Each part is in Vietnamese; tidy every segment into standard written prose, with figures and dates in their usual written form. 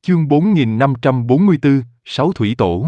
Chương 4544, Sáu Thủy Tổ.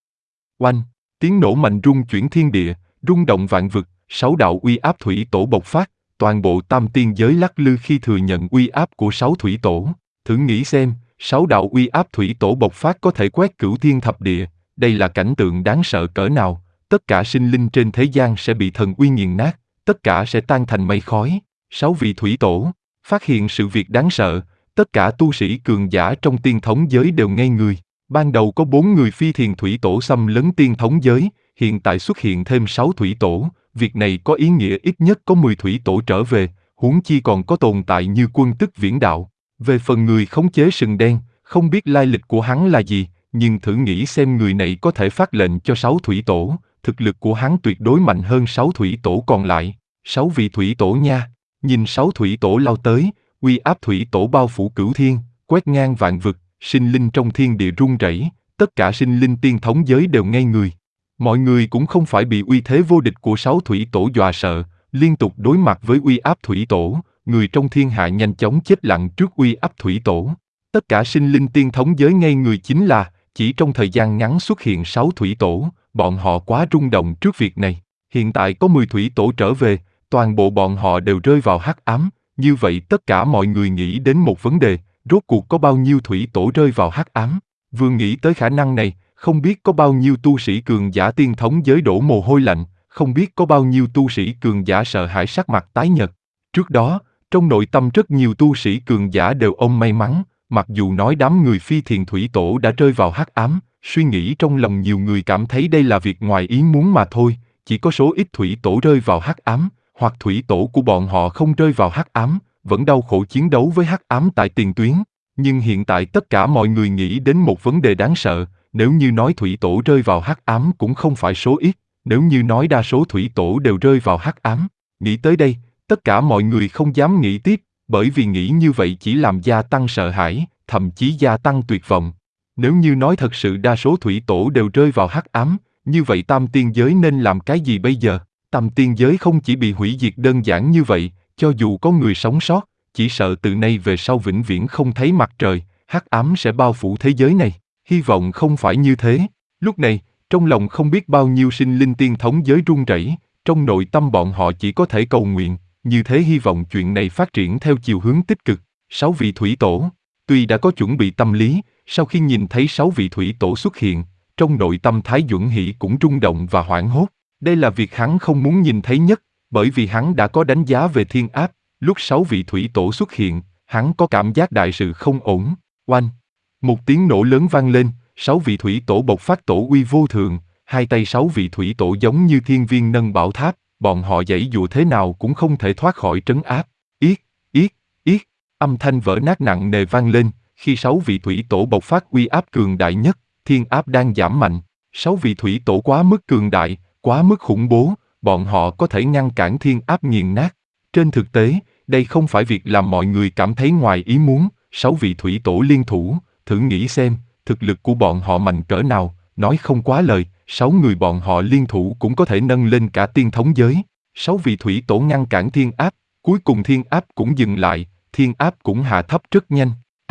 Oanh, tiếng nổ mạnh rung chuyển thiên địa, rung động vạn vực, sáu đạo uy áp thủy tổ bộc phát, toàn bộ tam tiên giới lắc lư khi thừa nhận uy áp của sáu thủy tổ. Thử nghĩ xem, sáu đạo uy áp thủy tổ bộc phát có thể quét cửu thiên thập địa, đây là cảnh tượng đáng sợ cỡ nào, tất cả sinh linh trên thế gian sẽ bị thần uy nghiền nát, tất cả sẽ tan thành mây khói. Sáu vị thủy tổ phát hiện sự việc đáng sợ, tất cả tu sĩ cường giả trong tiên thống giới đều ngây người. Ban đầu có 4 người phi thiền thủy tổ xâm lấn tiên thống giới, hiện tại xuất hiện thêm 6 thủy tổ, việc này có ý nghĩa ít nhất có 10 thủy tổ trở về, huống chi còn có tồn tại như Quân Tức Viễn Đạo. Về phần người khống chế sừng đen, không biết lai lịch của hắn là gì, nhưng thử nghĩ xem người này có thể phát lệnh cho 6 thủy tổ, thực lực của hắn tuyệt đối mạnh hơn 6 thủy tổ còn lại. 6 vị thủy tổ nha, nhìn 6 thủy tổ lao tới, uy áp thủy tổ bao phủ cửu thiên, quét ngang vạn vực, sinh linh trong thiên địa rung rẩy, tất cả sinh linh tiên thống giới đều ngây người. Mọi người cũng không phải bị uy thế vô địch của 6 thủy tổ dọa sợ, liên tục đối mặt với uy áp thủy tổ, người trong thiên hạ nhanh chóng chết lặng trước uy áp thủy tổ. Tất cả sinh linh tiên thống giới ngây người chính là, chỉ trong thời gian ngắn xuất hiện 6 thủy tổ, bọn họ quá rung động trước việc này. Hiện tại có 10 thủy tổ trở về, toàn bộ bọn họ đều rơi vào hắc ám, như vậy tất cả mọi người nghĩ đến một vấn đề, rốt cuộc có bao nhiêu thủy tổ rơi vào hắc ám. Vừa nghĩ tới khả năng này, không biết có bao nhiêu tu sĩ cường giả tiên thống giới đổ mồ hôi lạnh, không biết có bao nhiêu tu sĩ cường giả sợ hãi sắc mặt tái nhợt. Trước đó, trong nội tâm rất nhiều tu sĩ cường giả đều ôm may mắn, mặc dù nói đám người phi thiền thủy tổ đã rơi vào hắc ám, suy nghĩ trong lòng nhiều người cảm thấy đây là việc ngoài ý muốn mà thôi, chỉ có số ít thủy tổ rơi vào hắc ám, hoặc thủy tổ của bọn họ không rơi vào hắc ám, vẫn đau khổ chiến đấu với hắc ám tại tiền tuyến. Nhưng hiện tại tất cả mọi người nghĩ đến một vấn đề đáng sợ, nếu như nói thủy tổ rơi vào hắc ám cũng không phải số ít, nếu như nói đa số thủy tổ đều rơi vào hắc ám. Nghĩ tới đây, tất cả mọi người không dám nghĩ tiếp, bởi vì nghĩ như vậy chỉ làm gia tăng sợ hãi, thậm chí gia tăng tuyệt vọng. Nếu như nói thật sự đa số thủy tổ đều rơi vào hắc ám, như vậy tam tiên giới nên làm cái gì bây giờ? Tam tiên giới không chỉ bị hủy diệt đơn giản như vậy, cho dù có người sống sót, chỉ sợ từ nay về sau vĩnh viễn không thấy mặt trời, hắc ám sẽ bao phủ thế giới này. Hy vọng không phải như thế. Lúc này, trong lòng không biết bao nhiêu sinh linh tiên thống giới run rẩy, trong nội tâm bọn họ chỉ có thể cầu nguyện, như thế hy vọng chuyện này phát triển theo chiều hướng tích cực. 6 vị thủy tổ, tuy đã có chuẩn bị tâm lý, sau khi nhìn thấy 6 vị thủy tổ xuất hiện, trong nội tâm Thái Duẩn Hỷ cũng rung động và hoảng hốt. Đây là việc hắn không muốn nhìn thấy nhất, bởi vì hắn đã có đánh giá về thiên áp, lúc 6 vị thủy tổ xuất hiện, hắn có cảm giác đại sự không ổn. Oanh! Một tiếng nổ lớn vang lên, 6 vị thủy tổ bộc phát tổ uy vô thường, hai tay 6 vị thủy tổ giống như thiên viên nâng bảo tháp, bọn họ giãy dụa thế nào cũng không thể thoát khỏi trấn áp. Yết, yết, yết, âm thanh vỡ nát nặng nề vang lên, khi 6 vị thủy tổ bộc phát uy áp cường đại nhất, thiên áp đang giảm mạnh. 6 vị thủy tổ quá mức cường đại, quá mức khủng bố, bọn họ có thể ngăn cản thiên áp nghiền nát. Trên thực tế, đây không phải việc làm mọi người cảm thấy ngoài ý muốn, 6 vị thủy tổ liên thủ, thử nghĩ xem, thực lực của bọn họ mạnh cỡ nào, nói không quá lời, 6 người bọn họ liên thủ cũng có thể nâng lên cả tiên thống giới. 6 vị thủy tổ ngăn cản thiên áp, cuối cùng thiên áp cũng dừng lại, thiên áp cũng hạ thấp rất nhanh.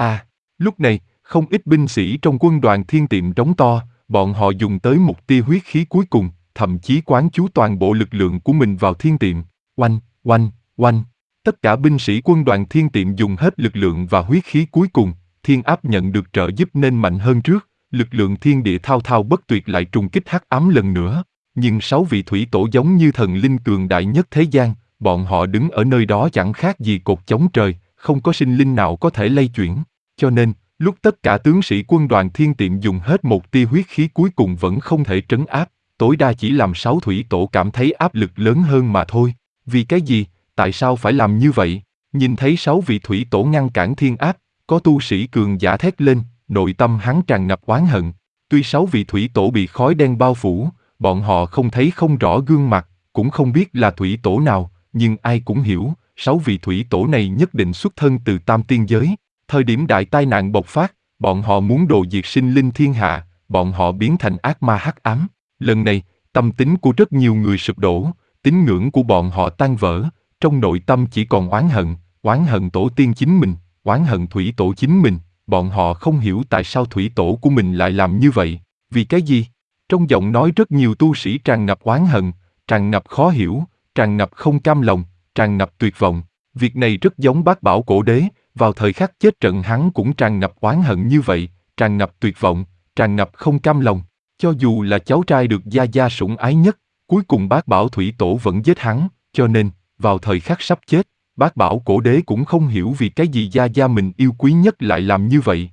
Lúc này, không ít binh sĩ trong quân đoàn Thiên Tiệm trống to, bọn họ dùng tới một tia huyết khí cuối cùng, thậm chí quán chú toàn bộ lực lượng của mình vào Thiên Tiệm. Oanh, oanh, oanh. Tất cả binh sĩ quân đoàn Thiên Tiệm dùng hết lực lượng và huyết khí cuối cùng, thiên áp nhận được trợ giúp nên mạnh hơn trước, lực lượng thiên địa thao thao bất tuyệt lại trùng kích hắc ám lần nữa. Nhưng 6 vị thủy tổ giống như thần linh cường đại nhất thế gian, bọn họ đứng ở nơi đó chẳng khác gì cột chống trời, không có sinh linh nào có thể lay chuyển. Cho nên, lúc tất cả tướng sĩ quân đoàn Thiên Tiệm dùng hết một tia huyết khí cuối cùng vẫn không thể trấn áp, tối đa chỉ làm 6 thủy tổ cảm thấy áp lực lớn hơn mà thôi. Vì cái gì? Tại sao phải làm như vậy? Nhìn thấy 6 vị thủy tổ ngăn cản thiên áp, có tu sĩ cường giả thét lên, nội tâm hắn tràn ngập oán hận. Tuy 6 vị thủy tổ bị khói đen bao phủ, bọn họ không thấy không rõ gương mặt, cũng không biết là thủy tổ nào, nhưng ai cũng hiểu, 6 vị thủy tổ này nhất định xuất thân từ tam tiên giới. Thời điểm đại tai nạn bộc phát, bọn họ muốn đồ diệt sinh linh thiên hạ, bọn họ biến thành ác ma hắc ám. Lần này, tâm tính của rất nhiều người sụp đổ, tín ngưỡng của bọn họ tan vỡ, trong nội tâm chỉ còn oán hận tổ tiên chính mình, oán hận thủy tổ chính mình, bọn họ không hiểu tại sao thủy tổ của mình lại làm như vậy. Vì cái gì? Trong giọng nói rất nhiều tu sĩ tràn ngập oán hận, tràn ngập khó hiểu, tràn ngập không cam lòng, tràn ngập tuyệt vọng. Việc này rất giống Bát Bảo Cổ Đế, vào thời khắc chết trận hắn cũng tràn ngập oán hận như vậy, tràn ngập tuyệt vọng, tràn ngập không cam lòng. Cho dù là cháu trai được Gia Gia sủng ái nhất, cuối cùng Bát Bảo Thủy Tổ vẫn giết hắn, cho nên, vào thời khắc sắp chết, Bát Bảo Cổ Đế cũng không hiểu vì cái gì Gia Gia mình yêu quý nhất lại làm như vậy.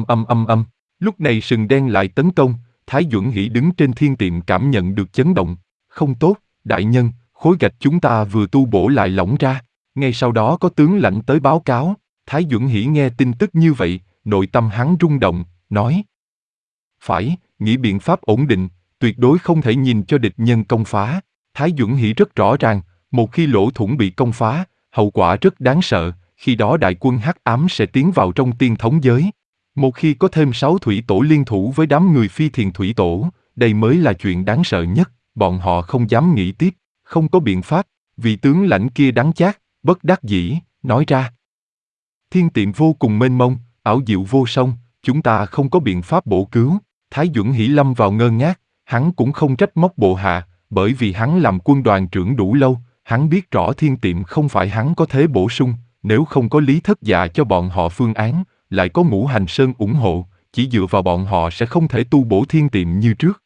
Lúc này sừng đen lại tấn công, Thái Duẩn Hỷ đứng trên thiên tiệm cảm nhận được chấn động. Không tốt, đại nhân, khối gạch chúng ta vừa tu bổ lại lỏng ra. Ngay sau đó có tướng lãnh tới báo cáo. Thái Duẩn Hỷ nghe tin tức như vậy, nội tâm hắn rung động, nói: phải, nghĩ biện pháp ổn định, tuyệt đối không thể nhìn cho địch nhân công phá. Thái Duẩn Hỷ rất rõ ràng, một khi lỗ thủng bị công phá, hậu quả rất đáng sợ, khi đó đại quân hắc ám sẽ tiến vào trong tiên thống giới. Một khi có thêm 6 thủy tổ liên thủ với đám người phi thiền thủy tổ, đây mới là chuyện đáng sợ nhất, bọn họ không dám nghĩ tiếp, không có biện pháp, vị tướng lãnh kia đắng chát, bất đắc dĩ, nói ra. Thiên tiệm vô cùng mênh mông, ảo diệu vô song, chúng ta không có biện pháp bổ cứu. Thái Duẩn Hỷ lâm vào ngơ ngác, hắn cũng không trách móc bộ hạ, bởi vì hắn làm quân đoàn trưởng đủ lâu, hắn biết rõ thiên tiệm không phải hắn có thể bổ sung, nếu không có Lý Thất Dạ cho bọn họ phương án, lại có Ngũ Hành Sơn ủng hộ, chỉ dựa vào bọn họ sẽ không thể tu bổ thiên tiệm như trước.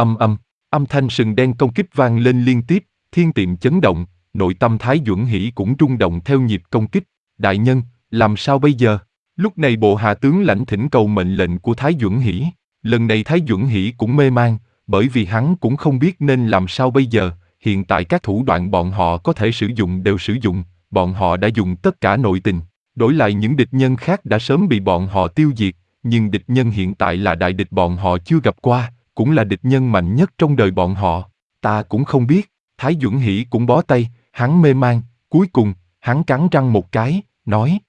Âm thanh sừng đen công kích vang lên liên tiếp, thiên tiệm chấn động, nội tâm Thái Duẩn Hỷ cũng rung động theo nhịp công kích. Đại nhân, làm sao bây giờ? Lúc này bộ hạ tướng lãnh thỉnh cầu mệnh lệnh của Thái Duẩn Hỷ. Lần này Thái Duẩn Hỷ cũng mê man, bởi vì hắn cũng không biết nên làm sao bây giờ. Hiện tại các thủ đoạn bọn họ có thể sử dụng đều sử dụng, bọn họ đã dùng tất cả nội tình. Đổi lại những địch nhân khác đã sớm bị bọn họ tiêu diệt, nhưng địch nhân hiện tại là đại địch bọn họ chưa gặp qua, cũng là địch nhân mạnh nhất trong đời bọn họ. Ta cũng không biết, Thái Duẩn Hỷ cũng bó tay, hắn mê man, cuối cùng, hắn cắn răng một cái, nói: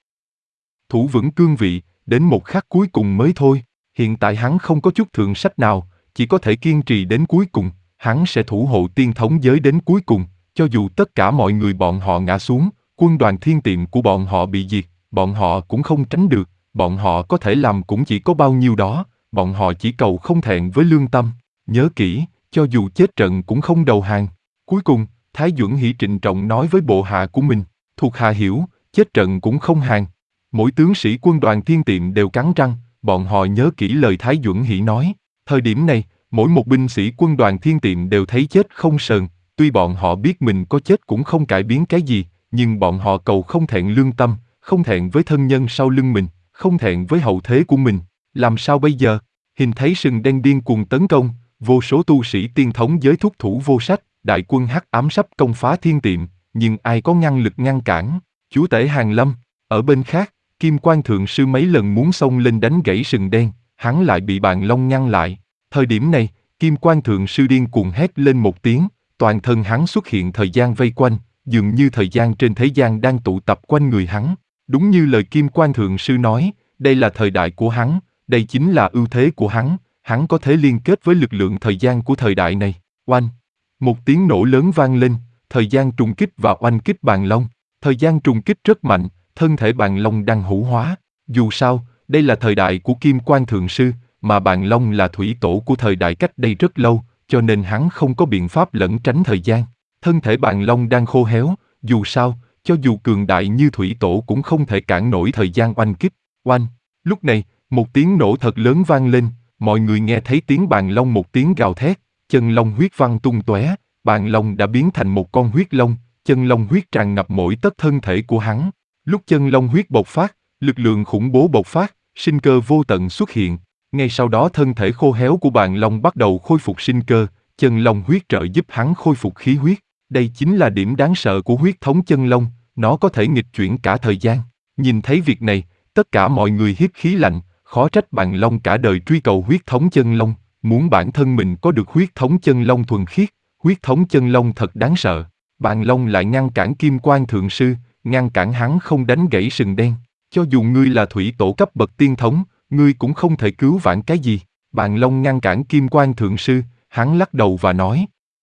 thủ vững cương vị, đến một khắc cuối cùng mới thôi. Hiện tại hắn không có chút thượng sách nào, chỉ có thể kiên trì đến cuối cùng, hắn sẽ thủ hộ tiên thống giới đến cuối cùng, cho dù tất cả mọi người bọn họ ngã xuống, quân đoàn thiên tiệm của bọn họ bị diệt, bọn họ cũng không tránh được, bọn họ có thể làm cũng chỉ có bao nhiêu đó, bọn họ chỉ cầu không thẹn với lương tâm. Nhớ kỹ, cho dù chết trận cũng không đầu hàng. Cuối cùng, Thái Duẩn Hỷ trịnh trọng nói với bộ hạ của mình, thuộc hạ hiểu, chết trận cũng không hàng. Mỗi tướng sĩ quân đoàn thiên tiệm đều cắn răng, bọn họ nhớ kỹ lời Thái Duẩn Hỷ nói. Thời điểm này, mỗi một binh sĩ quân đoàn thiên tiệm đều thấy chết không sờn, tuy bọn họ biết mình có chết cũng không cải biến cái gì, nhưng bọn họ cầu không thẹn lương tâm, không thẹn với thân nhân sau lưng mình, không thẹn với hậu thế của mình. Làm sao bây giờ? Hình thấy sừng đen điên cuồng tấn công, vô số tu sĩ tiên thống giới thúc thủ vô sách, đại quân hắc ám sắp công phá thiên tiệm, nhưng ai có ngăn lực ngăn cản? Chúa tể Hàn Lâm. Ở bên khác, Kim Quan Thượng Sư mấy lần muốn xông lên đánh gãy sừng đen, hắn lại bị Bàn Long ngăn lại. Thời điểm này, Kim Quan Thượng Sư điên cuồng hét lên một tiếng, toàn thân hắn xuất hiện thời gian vây quanh, dường như thời gian trên thế gian đang tụ tập quanh người hắn. Đúng như lời Kim Quan Thượng Sư nói, đây là thời đại của hắn, đây chính là ưu thế của hắn có thể liên kết với lực lượng thời gian của thời đại này. Oanh! Một tiếng nổ lớn vang lên, thời gian trùng kích và oanh kích Bàn Long. Thời gian trùng kích rất mạnh, thân thể Bàn Long đang hữu hóa. Dù sao, đây là thời đại của Kim Quan Thượng Sư, mà Bàn Long là thủy tổ của thời đại cách đây rất lâu, cho nên hắn không có biện pháp lẩn tránh thời gian. Thân thể Bàn Long đang khô héo, dù sao, cho dù cường đại như thủy tổ cũng không thể cản nổi thời gian oanh kích. Oanh! Lúc này, một tiếng nổ thật lớn vang lên, mọi người nghe thấy tiếng Bàn Long một tiếng gào thét, chân long huyết văng tung tóe, Bàn Long đã biến thành một con huyết long, chân long huyết tràn ngập mỗi tấc thân thể của hắn. Lúc chân long huyết bộc phát, lực lượng khủng bố bộc phát, sinh cơ vô tận xuất hiện. Ngay sau đó thân thể khô héo của Bàn Long bắt đầu khôi phục sinh cơ, chân long huyết trợ giúp hắn khôi phục khí huyết. Đây chính là điểm đáng sợ của huyết thống chân long, nó có thể nghịch chuyển cả thời gian. Nhìn thấy việc này, tất cả mọi người hít khí lạnh, khó trách Bàn Long cả đời truy cầu huyết thống chân long, muốn bản thân mình có được huyết thống chân long thuần khiết, huyết thống chân long thật đáng sợ. Bàn Long lại ngăn cản Kim Quan Thượng Sư, ngăn cản hắn không đánh gãy sừng đen. Cho dù ngươi là thủy tổ cấp bậc tiên thống, ngươi cũng không thể cứu vãn cái gì. Bàn Long ngăn cản Kim Quan Thượng Sư, hắn lắc đầu và nói: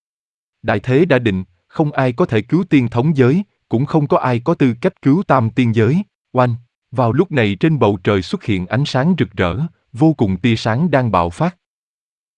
đại thế đã định, không ai có thể cứu tiên thống giới, cũng không có ai có tư cách cứu tam tiên giới. Oanh! Vào lúc này trên bầu trời xuất hiện ánh sáng rực rỡ, vô cùng tia sáng đang bạo phát.